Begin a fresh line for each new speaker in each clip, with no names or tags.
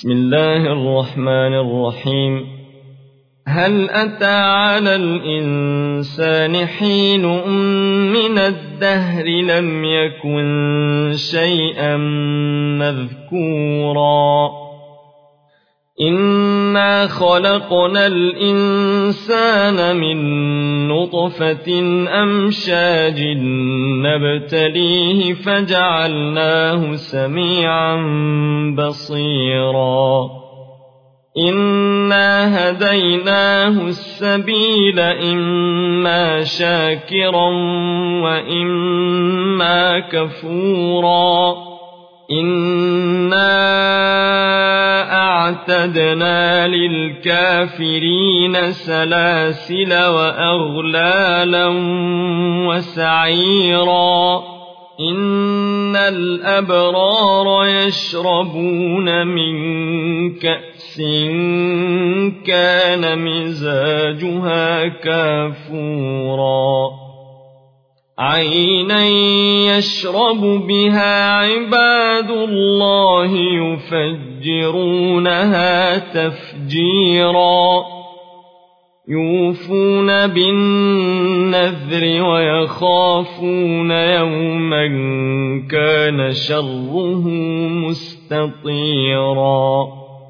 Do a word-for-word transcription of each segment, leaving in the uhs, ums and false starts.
بسم الله الرحمن الرحيم. هل أتى على الإنسان حين من الدهر لم يكن شيئا مذكورا إنا خلقنا الإنسان من نطفة أمشاج نبتليه فجعلناه سميعا بصيرا إنا هديناه السبيل إما شاكرا وإما كفورا إنا أعتدنا للكافرين سلاسل وأغلالا وسعيرا إن الأبرار يشربون من كأس كان مزاجها كافورا عينا يشرب بها عباد الله يفجرونها تفجيرا يوفون بالنذر ويخافون يوما كان شره مستطيرا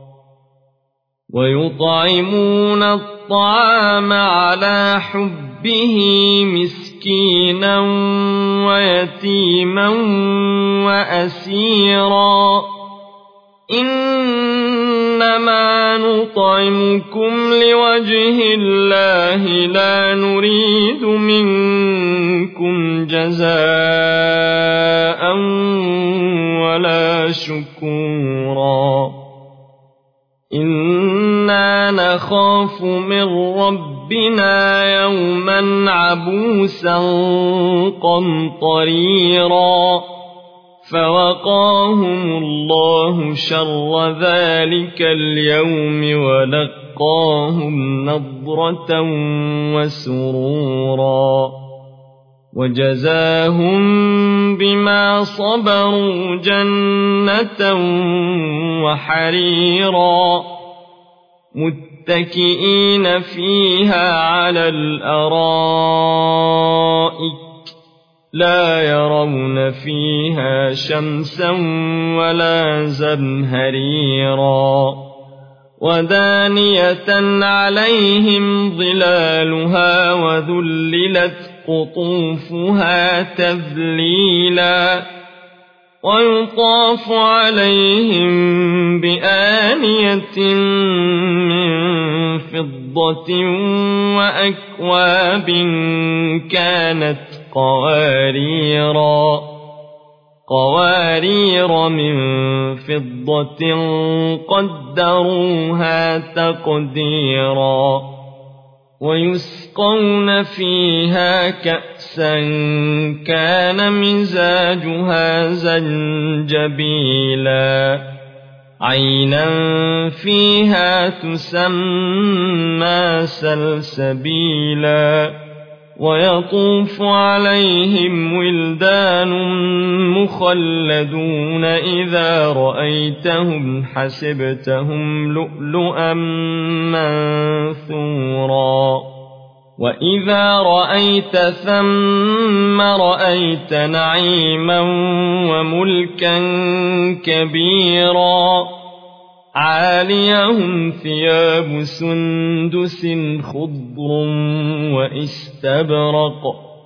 ويطعمون الطعام على حبه مسكينا ويتيما وأسيرا إنما نطعمكم لوجه الله لا نريد منكم جزاء ولا شكورا إنا نخاف من ربنا يوما عبوسا قمطريرا فوقاهم الله شر ذلك اليوم ولقاهم نضرة وسرورا وجزاهم بما صبروا جنة وحريرا متكئين فيها على الأرائك لا يرون فيها شمسا ولا زمهريرا ودانية عليهم ظلالها وذللت قطوفها تذليلا ويطاف عليهم بآنية من فضة وأكواب كانت قواريرا قوارير من فضة قدروها تقديرا ويسقون فيها كأسا كان مزاجها زنجبيلا عينا فيها تسمى سلسبيلا ويطوف عليهم ولدان مخلدون إذا رأيتهم حسبتهم لؤلؤا منثورا وإذا رأيت ثم رأيت نعيما وملكا كبيرا عاليهم ثياب سندس خضر واستبرق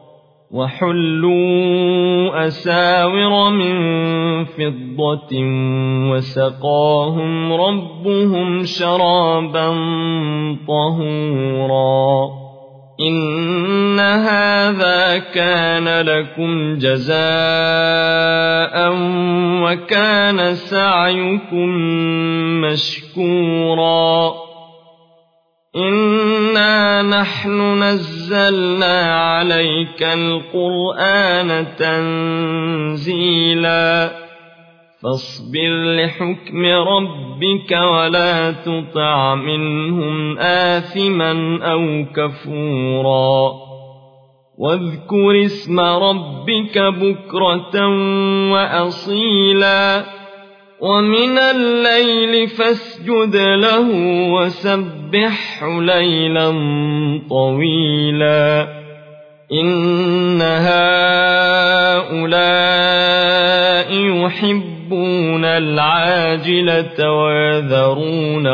وحلوا أساور من فضة وسقاهم ربهم شرابا طهورا إن هذا كان لكم جزاء وكان سعيكم مشكورا إنا نحن نزلنا عليك القرآن تنزيلا فاصبر لحكم ربك ولا تطع منهم آثما أو كفورا واذكر اسم ربك بكرة وأصيلا ومن الليل فاسجد له وسبحه ليلا طويلا إن هؤلاء يحبون العاجلة ويذرون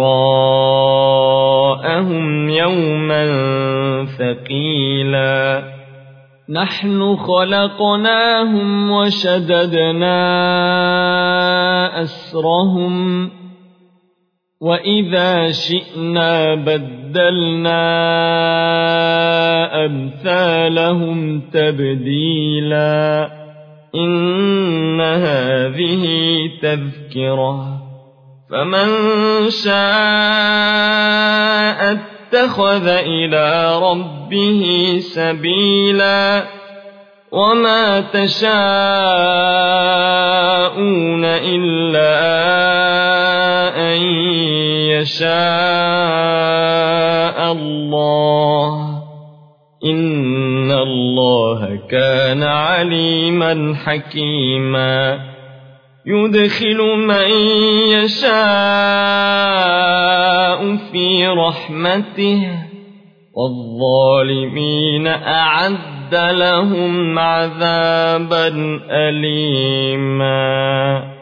وراءهم يوما ثقيلا نحن خلقناهم وشددنا أسرهم وإذا شئنا بدلنا أمثالهم تبديلا إن هذه تذكرة فمن شاء اتخذ إلى ربه سبيلا وما تشاءون إلا أن يشاء الله إن الله كان عليما حكيما يدخل من يشاء في رحمته والظالمين أعد لهم عذابا أليما